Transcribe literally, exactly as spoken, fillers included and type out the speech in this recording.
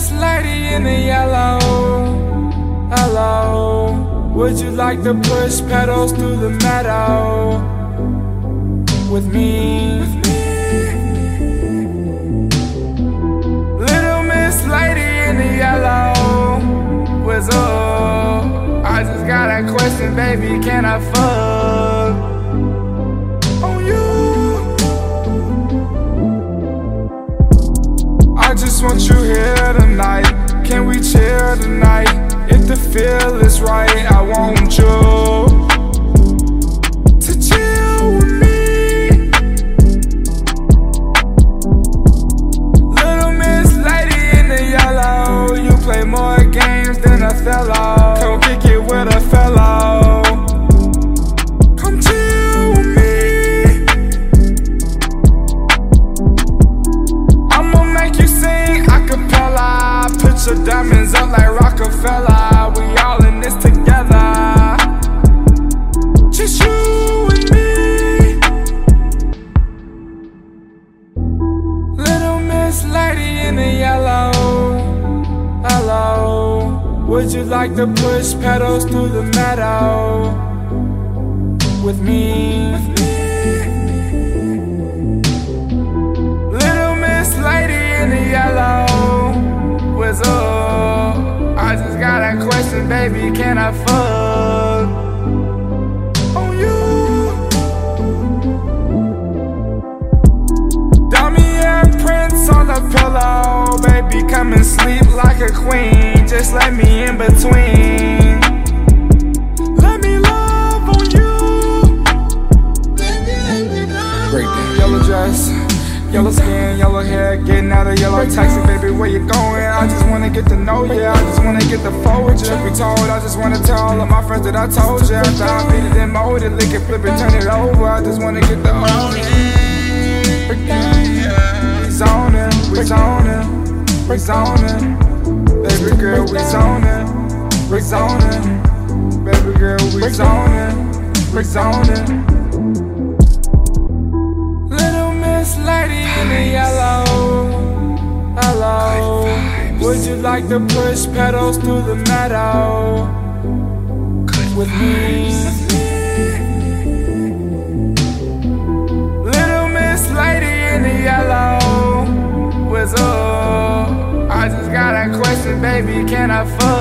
Miss Lady in the yellow, hello. Would you like to push pedals through the meadow with me? Little Miss Lady in the yellow, what's up? I just got a question, baby, can I fuck on you? I just want you here tonight. Can we chill tonight? If the feel is right, I want you to chill with me. Little Miss Lady in the yellow, you play more games than a fellow. Come kick it with a fellow. Come chill with me. I'ma make you sing acapella. Put your diamonds up like Rockefeller. We all in this together. Just you and me. Little Miss Lady in the yellow, hello. Would you like to push pedals through the meadow with me? Little Miss Lady in the yellow, what's up? I just got a question, baby, can I fuck on you? Damian Prince on the pillow, baby, come and sleep like a queen. Just let me in between. Let me love on you. Breakdown. Yellow dress, yellow skin, yellow hair, getting out of yellow taxi, baby, where you going? I just wanna get to know you, I just wanna get the forward you. Be told, I just wanna tell all of my friends that I told you. After I beat it and mold it, lick it, flip it, turn it over. I just wanna get the own it. We zoning, we zoning, we zoning. Baby girl, we zoning, we zoning. Baby girl, we zoning, we zoning. Miss Lady in the yellow, hello. Would you like to push pedals through the meadow with me? Little Miss Lady in the yellow, what's up? I just got a question, baby, can I fuck